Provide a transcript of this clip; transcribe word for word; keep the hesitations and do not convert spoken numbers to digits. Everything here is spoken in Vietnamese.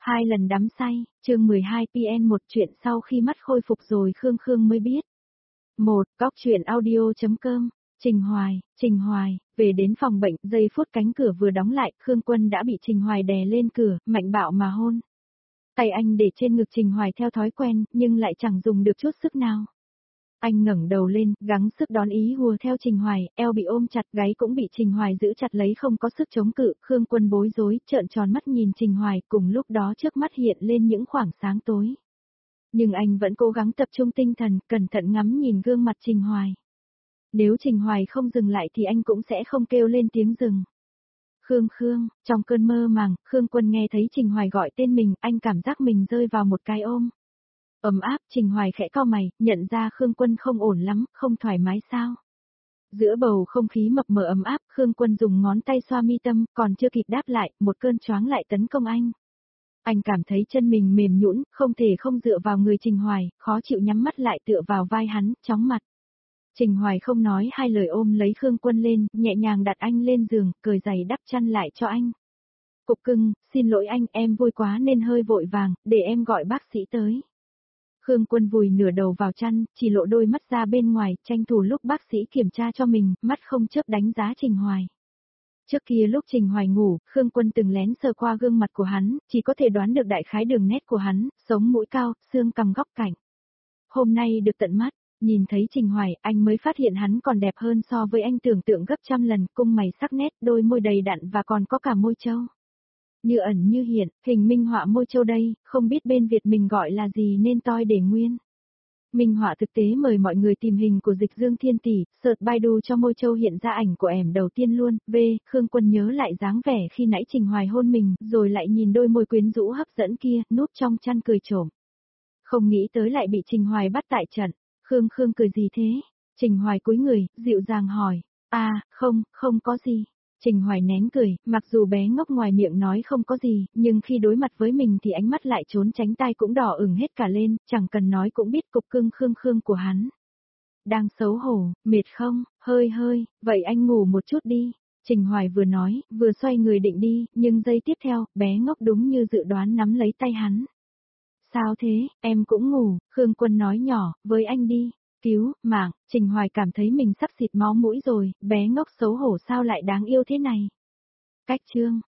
Hai lần đắm say, chương mười hai pê en một chuyện sau khi mắt khôi phục rồi Khương Khương mới biết. một. Cóc truyện audio.com, Trình Hoài, Trình Hoài, về đến phòng bệnh, giây phút cánh cửa vừa đóng lại, Khương Quân đã bị Trình Hoài đè lên cửa, mạnh bạo mà hôn. Tay anh để trên ngực Trình Hoài theo thói quen, nhưng lại chẳng dùng được chút sức nào. Anh ngẩng đầu lên, gắng sức đón ý hùa theo Trình Hoài, eo bị ôm chặt, gáy cũng bị Trình Hoài giữ chặt lấy không có sức chống cự, Khương Quân bối rối, trợn tròn mắt nhìn Trình Hoài, cùng lúc đó trước mắt hiện lên những khoảng sáng tối. Nhưng anh vẫn cố gắng tập trung tinh thần, cẩn thận ngắm nhìn gương mặt Trình Hoài. Nếu Trình Hoài không dừng lại thì anh cũng sẽ không kêu lên tiếng dừng. Khương Khương, trong cơn mơ màng, Khương Quân nghe thấy Trình Hoài gọi tên mình, anh cảm giác mình rơi vào một cái ôm. Ấm áp, Trình Hoài khẽ cau mày, nhận ra Khương Quân không ổn lắm, không thoải mái sao. Giữa bầu không khí mập mờ ấm áp, Khương Quân dùng ngón tay xoa mi tâm, còn chưa kịp đáp lại, một cơn choáng lại tấn công anh. Anh cảm thấy chân mình mềm nhũn, không thể không dựa vào người Trình Hoài, khó chịu nhắm mắt lại tựa vào vai hắn, chóng mặt. Trình Hoài không nói hai lời ôm lấy Khương Quân lên, nhẹ nhàng đặt anh lên giường, cởi giày đắp chăn lại cho anh. Cục cưng, xin lỗi anh, em vui quá nên hơi vội vàng, để em gọi bác sĩ tới. Khương Quân vùi nửa đầu vào chăn, chỉ lộ đôi mắt ra bên ngoài, tranh thủ lúc bác sĩ kiểm tra cho mình, mắt không chớp đánh giá Trình Hoài. Trước kia lúc Trình Hoài ngủ, Khương Quân từng lén sờ qua gương mặt của hắn, chỉ có thể đoán được đại khái đường nét của hắn, sống mũi cao, xương cằm góc cạnh. Hôm nay được tận mắt, nhìn thấy Trình Hoài, anh mới phát hiện hắn còn đẹp hơn so với anh tưởng tượng gấp trăm lần, cung mày sắc nét, đôi môi đầy đặn và còn có cả môi trâu. Như ẩn như hiện, hình minh họa môi trâu đây, không biết bên Việt mình gọi là gì nên toi để nguyên. Minh họa thực tế mời mọi người tìm hình của Dịch Dương Thiên Tỷ, search Baidu cho môi trâu hiện ra ảnh của ẻm đầu tiên luôn. V. Khương Quân nhớ lại dáng vẻ khi nãy Trình Hoài hôn mình, rồi lại nhìn đôi môi quyến rũ hấp dẫn kia, núp trong chăn cười trộm. Không nghĩ tới lại bị Trình Hoài bắt tại trận. Khương Khương cười gì thế? Trình Hoài cúi người, dịu dàng hỏi. À, không, không có gì. Trình Hoài nén cười, mặc dù bé ngốc ngoài miệng nói không có gì, nhưng khi đối mặt với mình thì ánh mắt lại trốn tránh, tai cũng đỏ ửng hết cả lên, chẳng cần nói cũng biết cục cưng Khương Khương của hắn. Đang xấu hổ, mệt không, hơi hơi, vậy anh ngủ một chút đi. Trình Hoài vừa nói, vừa xoay người định đi, nhưng giây tiếp theo, bé ngốc đúng như dự đoán nắm lấy tay hắn. Sao thế, em cũng ngủ, Khương Quân nói nhỏ, với anh đi. Cứu, mạng, Trình Hoài cảm thấy mình sắp xịt máu mũi rồi, bé ngốc xấu hổ sao lại đáng yêu thế này. Cách chương.